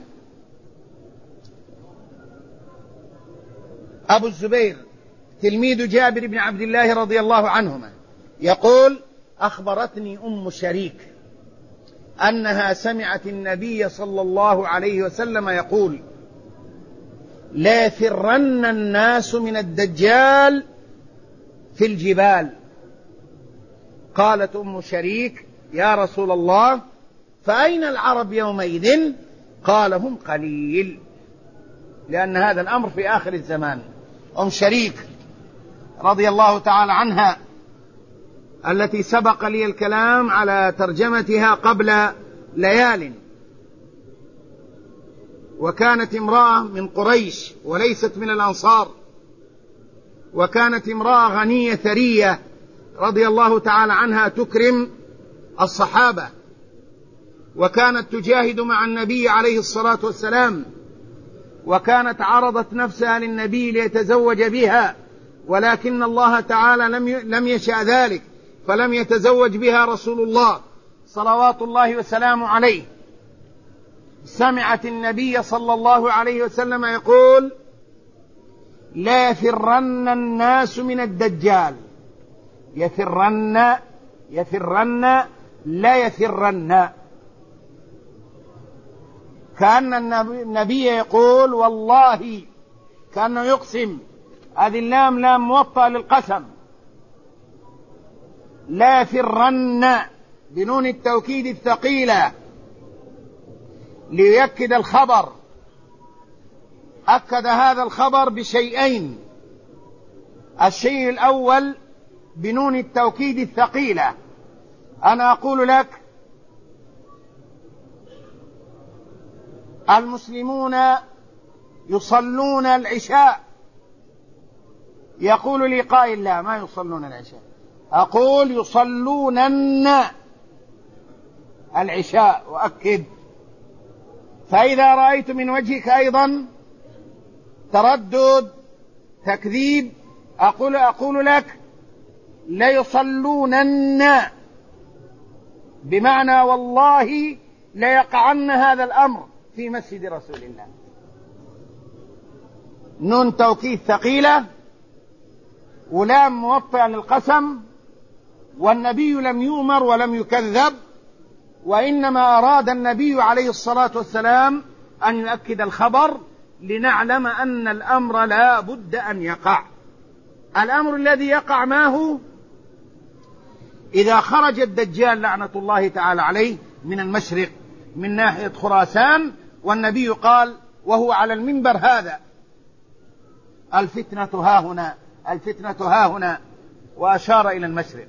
أبو الزبير تلميذ جابر بن عبد الله رضي الله عنهما يقول أخبرتني أم شريك أنها سمعت النبي صلى الله عليه وسلم يقول لا يفرن الناس من الدجال في الجبال. قالت أم شريك يا رسول الله فأين العرب يومئذ؟ قال هم قليل، لأن هذا الأمر في آخر الزمان. أم شريك رضي الله تعالى عنها التي سبق لي الكلام على ترجمتها قبل ليال، وكانت امرأة من قريش وليست من الأنصار، وكانت امرأة غنية ثرية رضي الله تعالى عنها تكرم الصحابة، وكانت تجاهد مع النبي عليه الصلاة والسلام، وكانت عرضت نفسها للنبي ليتزوج بها، ولكن الله تعالى لم لم يشأ ذلك فلم يتزوج بها رسول الله صلوات الله وسلامه عليه. سمعت النبي صلى الله عليه وسلم يقول لا يفرن الناس من الدجال. يفرن يفرن لا يفرن، كأن النبي يقول والله، كأنه يقسم، هذه اللام لام موطأة للقسم. لا يفرن بنون التوكيد الثقيلة ليؤكد الخبر. أكد هذا الخبر بشيئين: الشيء الأول بنون التوكيد الثقيلة، أنا أقول لك المسلمون يصلون العشاء، يقول لي قائل لا ما يصلون العشاء، أقول يصلونن العشاء، وأكد. فإذا رأيت من وجهك أيضا تردد تكذيب أقول أقول لك ليصلونن، بمعنى والله ليقعن هذا الأمر في مسجد رسول الله. نون توكيد ثقيلة ولام موطئة للقسم، والنبي لم يؤمر ولم يكذب، وإنما أراد النبي عليه الصلاة والسلام أن يؤكد الخبر لنعلم أن الأمر لا بد أن يقع. الأمر الذي يقع ما هو؟ إذا خرج الدجال لعنة الله تعالى عليه من المشرق من ناحية خراسان، والنبي قال وهو على المنبر هذا: الفتنة ها هنا، الفتنة ها هنا، وأشار إلى المشرق.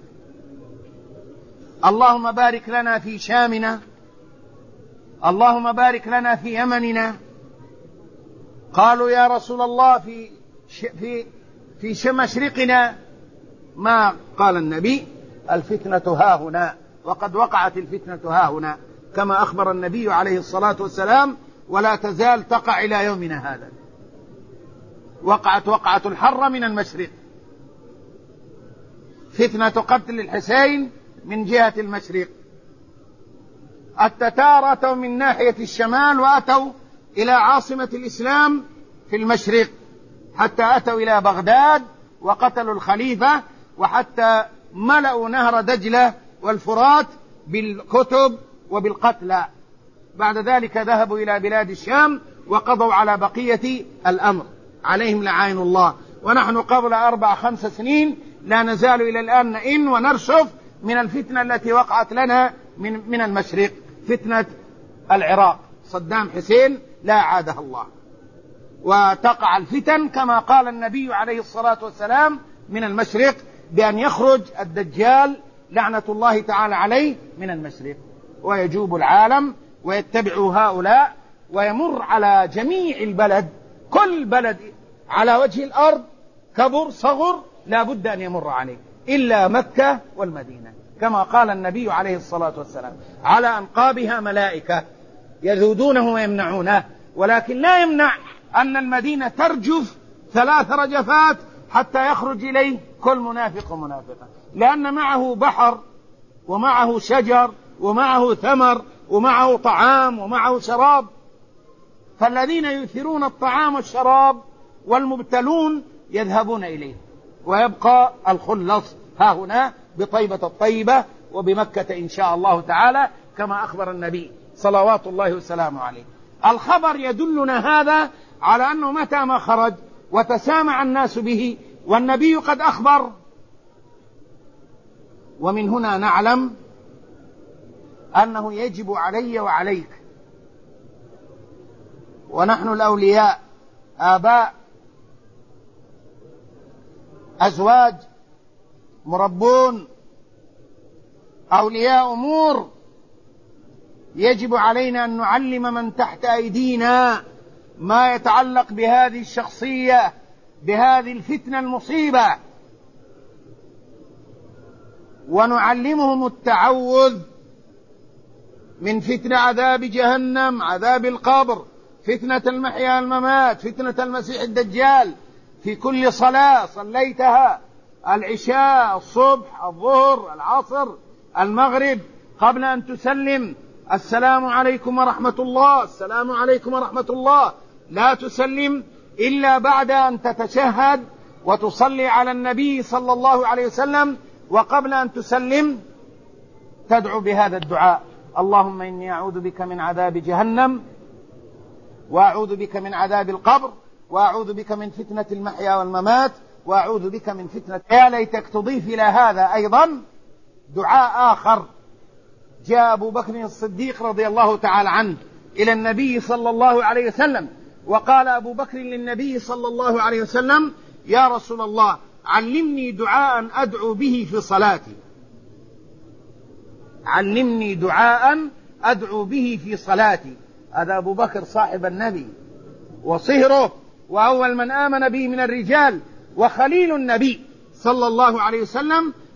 اللهم بارك لنا في شامنا، اللهم بارك لنا في يمننا. قالوا يا رسول الله في في في مشرقنا، ما قال النبي الفتنة ها هنا، وقد وقعت الفتنة ها هنا كما أخبر النبي عليه الصلاة والسلام، ولا تزال تقع إلى يومنا هذا. وقعت وقعة الحرة من المشرق، فتنة قتل الحسين من جهة المشرق. التتار أتوا من ناحية الشمال وأتوا إلى عاصمة الإسلام في المشرق، حتى أتوا إلى بغداد وقتلوا الخليفة، وحتى ملأوا نهر دجلة والفرات بالكتب وبالقتلى. بعد ذلك ذهبوا إلى بلاد الشام وقضوا على بقية الأمر، عليهم لعائن الله. ونحن قبل أربع خمس سنين لا نزال إلى الآن نئن ونرشف من الفتنة التي وقعت لنا من, من المشرق، فتنة العراق، صدام حسين لا عادها الله. وتقع الفتن كما قال النبي عليه الصلاة والسلام من المشرق، بأن يخرج الدجال لعنة الله تعالى عليه من المشرق، ويجوب العالم ويتبع هؤلاء، ويمر على جميع البلد، كل بلد على وجه الأرض كبر صغر لا بد أن يمر عليه، إلا مكة والمدينة، كما قال النبي عليه الصلاة والسلام: على أنقابها ملائكة يذودونه ويمنعونه. ولكن لا يمنع أن المدينة ترجف ثلاث رجفات حتى يخرج إليه كل منافق ومنافقة، لأن معه بحر ومعه شجر ومعه ثمر ومعه طعام ومعه شراب. فالذين يؤثرون الطعام والشراب والمبتلون يذهبون إليه، ويبقى الخلص ها هنا بطيبة الطيبة وبمكة إن شاء الله تعالى، كما أخبر النبي صلوات الله وسلامه عليه. الخبر يدلنا هذا على أنه متى ما خرج وتسامع الناس به والنبي قد أخبر. ومن هنا نعلم أنه يجب علي وعليك، ونحن الأولياء، آباء، أزواج، مربون، أولياء أمور، يجب علينا أن نعلم من تحت أيدينا ما يتعلق بهذه الشخصية، بهذه الفتنة المصيبة، ونعلمهم التعوذ من فتنة عذاب جهنم، عذاب القبر، فتنة المحيا والممات، فتنة المسيح الدجال. في كل صلاة صليتها، العشاء، الصبح، الظهر، العصر، المغرب، قبل أن تسلم: السلام عليكم ورحمة الله، السلام عليكم ورحمة الله. لا تسلم إلا بعد أن تتشهد وتصلي على النبي صلى الله عليه وسلم، وقبل أن تسلم تدعو بهذا الدعاء: اللهم إني أعوذ بك من عذاب جهنم، وأعوذ بك من عذاب القبر، وأعوذ بك من فتنة المحيا والممات، وأعوذ بك من فتنة. يا ليتك تضيف إلى هذا أيضا دعاء آخر. جاء أبو بكر الصديق رضي الله تعالى عنه إلى النبي صلى الله عليه وسلم، وقال أبو بكر للنبي صلى الله عليه وسلم: يا رسول الله، علمني دعاء أدعو به في صلاتي، علمني دعاء أدعو به في صلاتي. هذا أبو بكر صاحب النبي وصهره، وأول من آمن به من الرجال، وخليل النبي صلى الله عليه وسلم،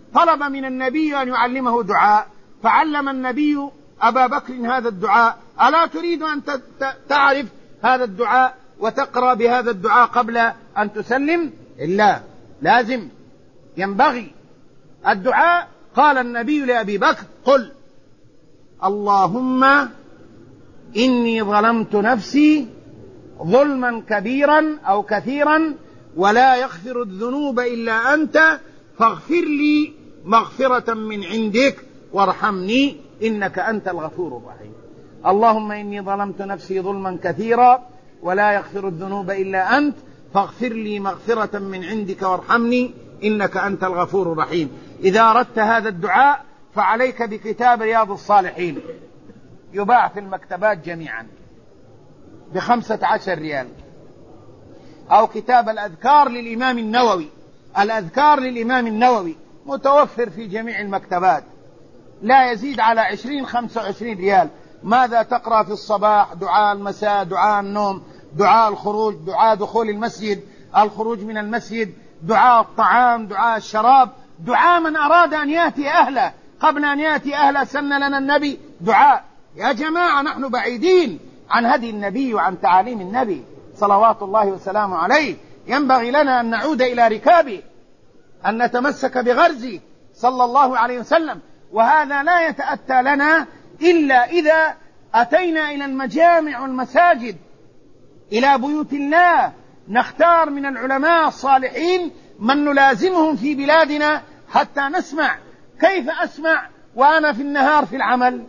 طلب من النبي أن يعلمه دعاء، فعلم النبي أبا بكر هذا الدعاء. ألا تريد أن تعرف هذا الدعاء وتقرأ بهذا الدعاء قبل أن تسلم؟ إلا لازم ينبغي الدعاء. قال النبي لأبي بكر: قل اللهم إني ظلمت نفسي ظلما كبيرا أو كثيرا ولا يغفر الذنوب إلا أنت فاغفر لي مغفرة من عندك وارحمني إنك أنت الغفور الرحيم. اللهم إني ظلمت نفسي ظلما كثيرا ولا يغفر الذنوب إلا أنت فاغفر لي مغفرة من عندك وارحمني إنك أنت الغفور الرحيم. إذا أردت هذا الدعاء فعليك بكتاب رياض الصالحين، يباع في المكتبات جميعا بخمسة عشر ريال، أو كتاب الأذكار للإمام النووي، الأذكار للإمام النووي متوفر في جميع المكتبات، لا يزيد على عشرين خمسة وعشرين ريال. ماذا تقرأ في الصباح؟ دعاء المساء، دعاء النوم، دعاء الخروج، دعاء دخول المسجد، الخروج من المسجد، دعاء الطعام، دعاء الشراب، دعاء من أراد أن يأتي أهله قبل أن يأتي أهله سن لنا النبي دعاء. يا جماعة نحن بعيدين عن هدي النبي وعن تعاليم النبي صلوات الله وسلامه عليه. ينبغي لنا أن نعود إلى ركابه، أن نتمسك بغرزه صلى الله عليه وسلم. وهذا لا يتأتى لنا إلا إذا أتينا إلى المجامع والمساجد، إلى بيوت الله، نختار من العلماء الصالحين من نلازمهم في بلادنا حتى نسمع. كيف أسمع وأنا في النهار في العمل؟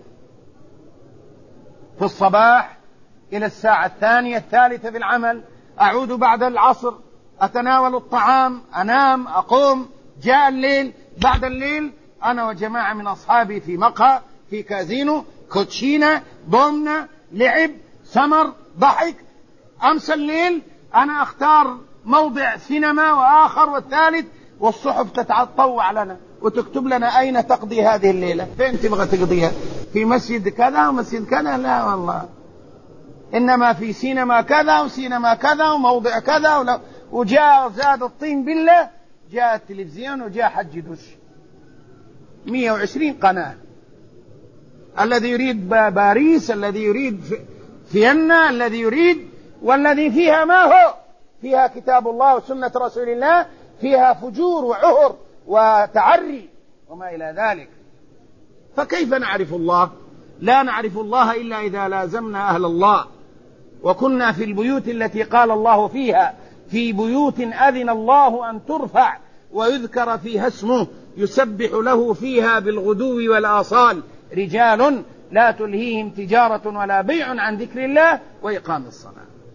في الصباح إلى الساعة الثانية الثالثة في العمل، أعود بعد العصر، أتناول الطعام، أنام، أقوم، جاء الليل، بعد الليل أنا وجماعة من أصحابي في مقهى، في كازينو، كوتشينة، ضمنة، لعب، سمر، ضحك. أمس الليل أنا أختار موضع سينما وآخر والثالث، والصحف تتطوع لنا وتكتب لنا أين تقضي هذه الليلة، فين تبغى تقضيها؟ في مسجد كذا ومسجد كذا؟ لا والله، إنما في سينما كذا وسينما كذا وموضع كذا. وجاء زاد الطين بالله، جاء التلفزيون وجاء حج دش مئة وعشرين قناة، الذي يريد باريس، الذي يريد فيينا، الذي يريد، والذي فيها ما هو، فيها كتاب الله وسنة رسول الله، فيها فجور وعهر وتعري وما إلى ذلك. فكيف نعرف الله؟ لا نعرف الله إلا إذا لازمنا أهل الله وكنا في البيوت التي قال الله فيها: في بيوت أذن الله أن ترفع ويذكر فيها اسمه يسبح له فيها بالغدو والآصال رجال لا تلهيهم تجارة ولا بيع عن ذكر الله وإقام الصلاة.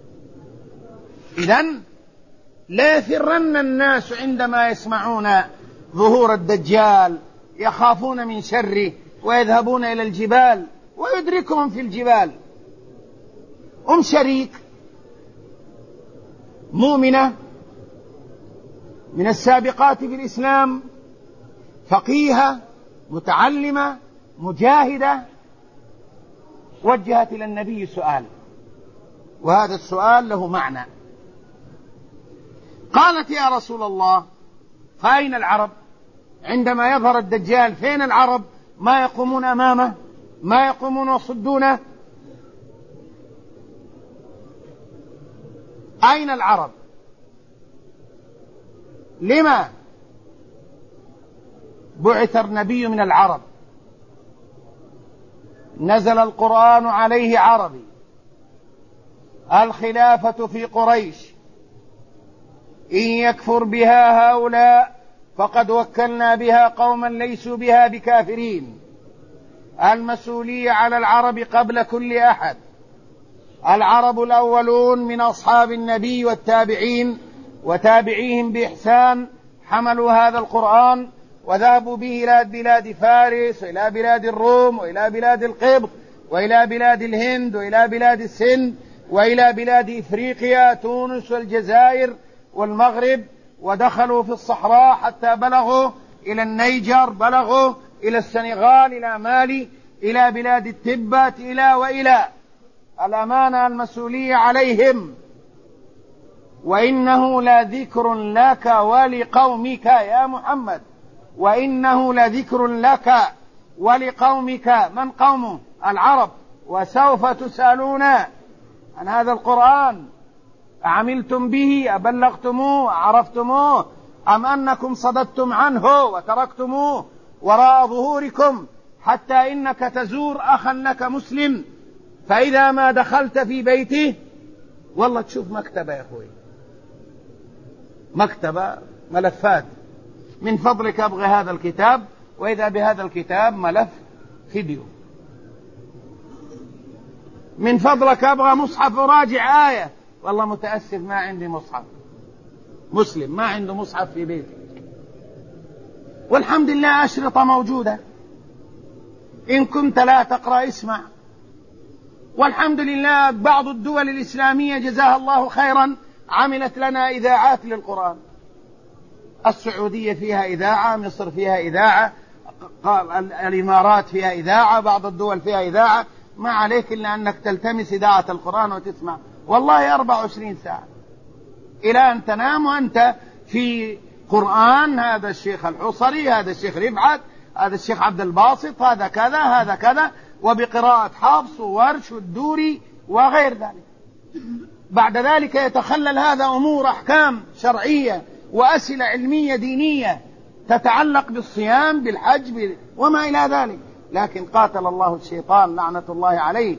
إذن لا يفرن الناس عندما يسمعون ظهور الدجال، يخافون من شره ويذهبون إلى الجبال ويدركهم في الجبال. أم شريك مؤمنة من السابقات في الإسلام، فقيهة متعلمة مجاهدة، وجهت إلى النبي سؤال، وهذا السؤال له معنى. قالت: يا رسول الله، فأين العرب؟ عندما يظهر الدجال فين العرب؟ ما يقومون أمامه، ما يقومون يصدونه. أين العرب؟ لما بعث النبي من العرب؟ نزل القرآن عليه عربي، الخلافة في قريش، إن يكفر بها هؤلاء فقد وكلنا بها قوما ليسوا بها بكافرين. المسؤولية على العرب قبل كل أحد. العرب الأولون من أصحاب النبي والتابعين وتابعيهم بإحسان حملوا هذا القرآن وذهبوا به إلى بلاد فارس وإلى بلاد الروم وإلى بلاد القبط وإلى بلاد الهند وإلى بلاد السند وإلى بلاد إفريقيا، تونس والجزائر والمغرب، ودخلوا في الصحراء حتى بلغوا إلى النيجر، بلغوا إلى السنغال، إلى مالي، إلى بلاد التبت، إلى وإلى. الأمانة المسؤولية عليهم. وإنه لذكر لك ولقومك يا محمد وإنه لذكر لك ولقومك. من قومه؟ العرب. وسوف تسألون عن هذا القرآن أعملتم به أبلغتموه عرفتموه أم أنكم صددتم عنه وتركتموه وراء ظهوركم، حتى إنك تزور أخا لك مسلم فإذا ما دخلت في بيته والله تشوف مكتبة يا أخوي، مكتبة ملفات، من فضلك أبغي هذا الكتاب، وإذا بهذا الكتاب ملف فيديو، من فضلك أبغى مصحف وراجع آية، والله متأسف ما عندي مصحف. مسلم ما عنده مصحف في بيته، والحمد لله أشرطة موجودة، إن كنت لا تقرأ اسمع. والحمد لله بعض الدول الإسلامية جزاها الله خيرا عملت لنا إذاعات للقرآن، السعودية فيها إذاعة، مصر فيها إذاعة، الإمارات فيها إذاعة، بعض الدول فيها إذاعة، ما عليك إلا أنك تلتمس إذاعة القرآن وتسمع، والله أربع وعشرين ساعة إلى أن تنام وأنت في قرآن. هذا الشيخ الحصري، هذا الشيخ رفعت، هذا الشيخ عبد الباسط، هذا كذا هذا كذا، وبقراءة حفص وورش والدوري وغير ذلك. بعد ذلك يتخلل هذا أمور أحكام شرعية وأسئلة علمية دينية تتعلق بالصيام بالحج وما إلى ذلك. لكن قاتل الله الشيطان لعنة الله عليه.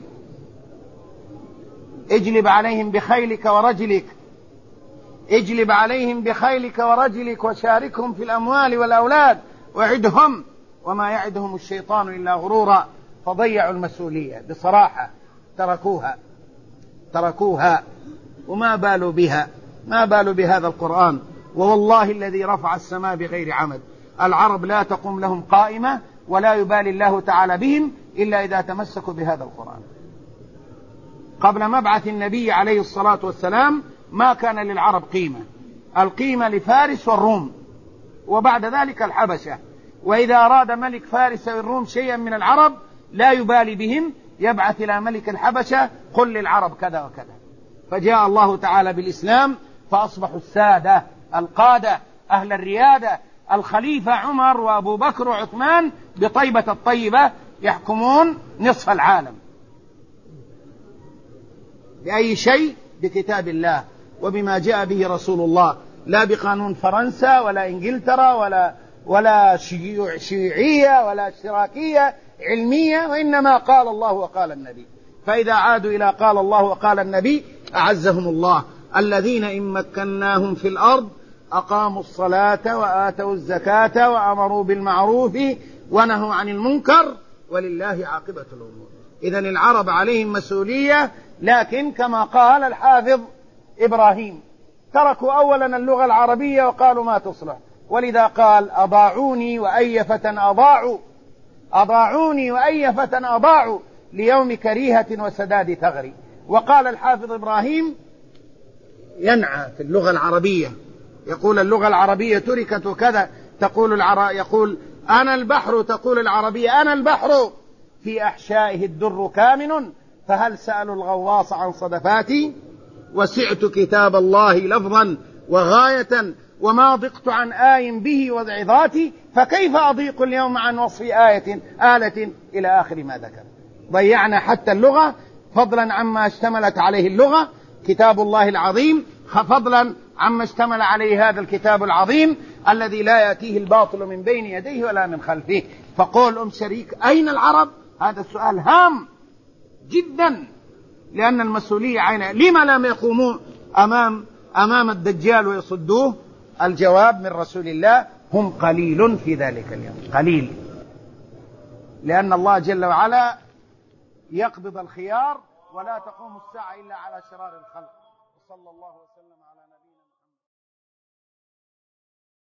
اجلب عليهم بخيلك ورجلك، اجلب عليهم بخيلك ورجلك وشاركهم في الأموال والأولاد وعدهم وما يعدهم الشيطان إلا غرورا. فضيعوا المسؤولية بصراحة، تركوها تركوها وما بالوا بها، ما بالوا بهذا القرآن. ووالله الذي رفع السماء بغير عمد، العرب لا تقوم لهم قائمة ولا يبالي الله تعالى بهم إلا إذا تمسكوا بهذا القرآن. قبل مبعث النبي عليه الصلاة والسلام ما كان للعرب قيمة، القيمة لفارس والروم، وبعد ذلك الحبشة. وإذا أراد ملك فارس والروم شيئا من العرب لا يبالي بهم، يبعث إلى ملك الحبشة قل للعرب كذا وكذا. فجاء الله تعالى بالإسلام فأصبحوا السادة القادة أهل الريادة، الخليفة عمر وأبو بكر وعثمان بطيبة الطيبة يحكمون نصف العالم. بأي شيء؟ بكتاب الله وبما جاء به رسول الله، لا بقانون فرنسا ولا إنجلترا ولا ولا شيوعية ولا اشتراكية علمية، وإنما قال الله وقال النبي. فإذا عادوا إلى قال الله وقال النبي أعزهم الله. الذين إن مكناهم في الأرض أقاموا الصلاة وآتوا الزكاة وأمروا بالمعروف ونهوا عن المنكر ولله عاقبة الأمور. إذن العرب عليهم مسؤولية، لكن كما قال الحافظ إبراهيم تركوا أولا اللغة العربية وقالوا ما تصلح، ولذا قال أضاعوني وأي فتى أضاعوا، أضاعوني وأي فتى أضاعوا ليوم كريهة وسداد ثغري. وقال الحافظ إبراهيم ينعى في اللغة العربية، يقول اللغة العربية تركت وكذا، تقول العر... يقول أنا البحر، تقول العربية أنا البحر في أحشائه الدر كامن، فهل سألوا الغواص عن صدفاتي؟ وسعت كتاب الله لفظا وغاية وما ضقت عن آي به وعظاتي، فكيف أضيق اليوم عن وصف آية آلة إلى آخر ما ذكر. ضيعنا حتى اللغة، فضلا عما اشتملت عليه اللغة كتاب الله العظيم، فضلا عما اشتمل عليه هذا الكتاب العظيم الذي لا يأتيه الباطل من بين يديه ولا من خلفه. فقول أم شريك أين العرب؟ هذا السؤال هام جدا، لأن المسؤولية عينها. لما لم يقوموا أمام أمام الدجال ويصدوه؟ الجواب من رسول الله هم قليل في ذلك اليوم، قليل، لأن الله جل وعلا يقبض الخيار ولا تقوم الساعة إلا على شرار الخلق. وصلى الله وسلم على